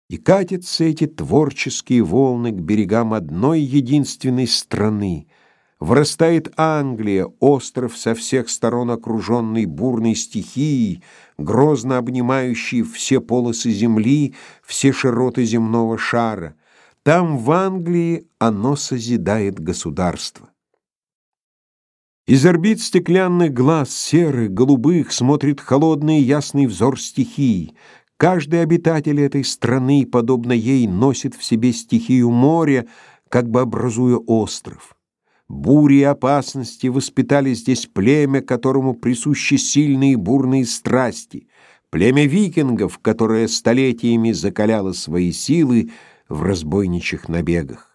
И катятся эти творческие волны к берегам одной единственной страны. Вырастает Англия, остров со всех сторон окруженный бурной стихией, грозно обнимающий все полосы земли, все широты земного шара. Там, в Англии, оно созидает государство. Из орбит стеклянных глаз, серых, голубых, смотрит холодный и ясный взор стихии. Каждый обитатель этой страны, подобно ей, носит в себе стихию моря, как бы образуя остров. Бури и опасности воспитали здесь племя, которому присущи сильные бурные страсти, племя викингов, которое столетиями закаляло свои силы в разбойничьих набегах.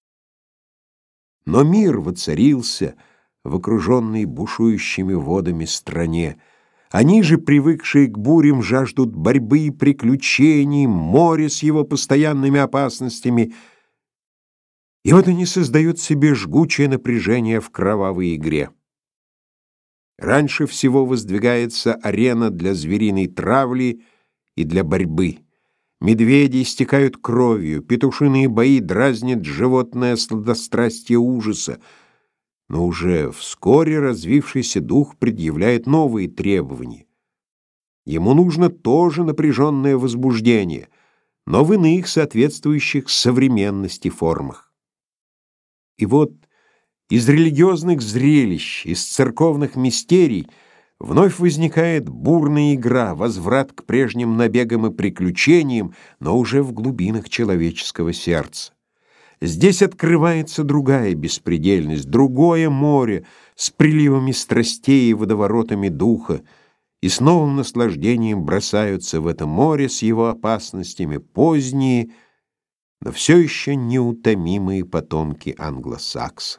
Но мир воцарился в окруженной бушующими водами стране. Они же, привыкшие к бурям, жаждут борьбы и приключений, моря с его постоянными опасностями. И вот они создают себе жгучее напряжение в кровавой игре. Раньше всего воздвигается арена для звериной травли и для борьбы. Медведи истекают кровью, петушиные бои дразнят животное сладострастие ужаса. Но уже вскоре развившийся дух предъявляет новые требования. Ему нужно тоже напряженное возбуждение, но в иных соответствующих современности формах. И вот из религиозных зрелищ, из церковных мистерий вновь возникает бурная игра, возврат к прежним набегам и приключениям, но уже в глубинах человеческого сердца. Здесь открывается другая беспредельность, другое море с приливами страстей и водоворотами духа, и с новым наслаждением бросаются в это море с его опасностями поздние, но все еще неутомимые потомки англосаксов.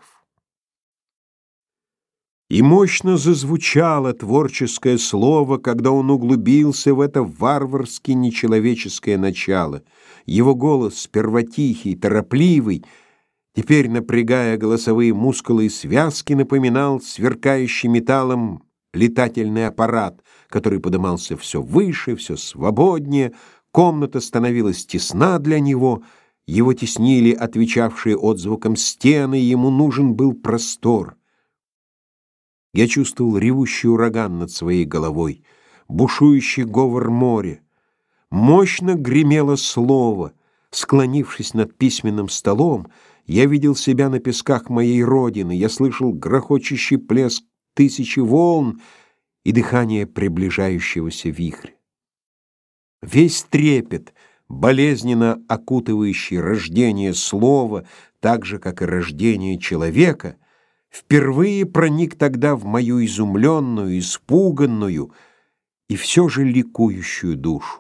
И мощно зазвучало творческое слово, когда он углубился в это варварски нечеловеческое начало. Его голос, сперва тихий, торопливый, теперь, напрягая голосовые мускулы и связки, напоминал сверкающий металлом летательный аппарат, который подымался все выше, все свободнее, комната становилась тесна для него, его теснили отвечавшие отзвукам стены, ему нужен был простор. Я чувствовал ревущий ураган над своей головой, бушующий говор моря. Мощно гремело слово. Склонившись над письменным столом, я видел себя на песках моей родины, я слышал грохочущий плеск тысячи волн и дыхание приближающегося вихря. Весь трепет, болезненно окутывающий рождение слова, так же, как и рождение человека, впервые проник тогда в мою изумленную, испуганную и все же ликующую душу.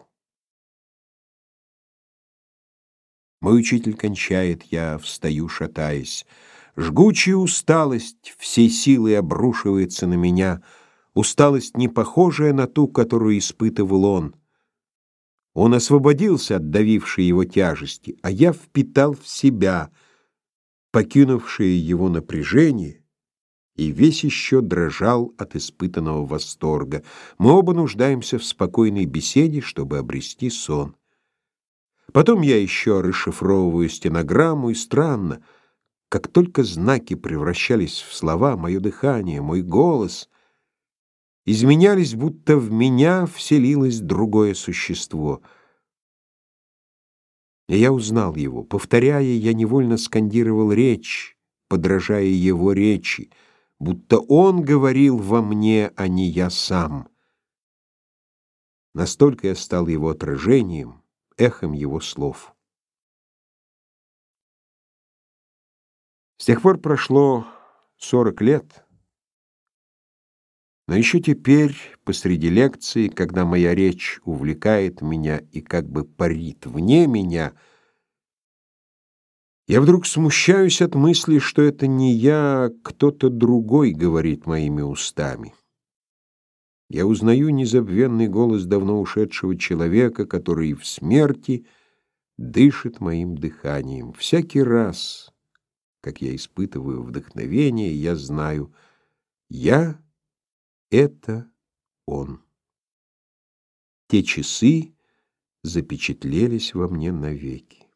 Мой учитель кончает, я встаю, шатаясь. Жгучая усталость всей силой обрушивается на меня, усталость, не похожая на ту, которую испытывал он. Он освободился от давившей его тяжести, а я впитал в себя покинувшее его напряжение и весь еще дрожал от испытанного восторга. Мы оба нуждаемся в спокойной беседе, чтобы обрести сон. Потом я еще расшифровываю стенограмму, и странно, как только знаки превращались в слова, мое дыхание, мой голос изменялись, будто в меня вселилось другое существо. И я узнал его. Повторяя, я невольно скандировал речь, подражая его речи, будто он говорил во мне, а не я сам. Настолько я стал его отражением, эхом его слов. С тех пор прошло 40 лет, но еще теперь, посреди лекции, когда моя речь увлекает меня и как бы парит вне меня, я вдруг смущаюсь от мысли, что это не я, а кто-то другой говорит моими устами. Я узнаю незабвенный голос давно ушедшего человека, который в смерти дышит моим дыханием. Всякий раз, как я испытываю вдохновение, я знаю, я — это он. Те часы запечатлелись во мне навеки.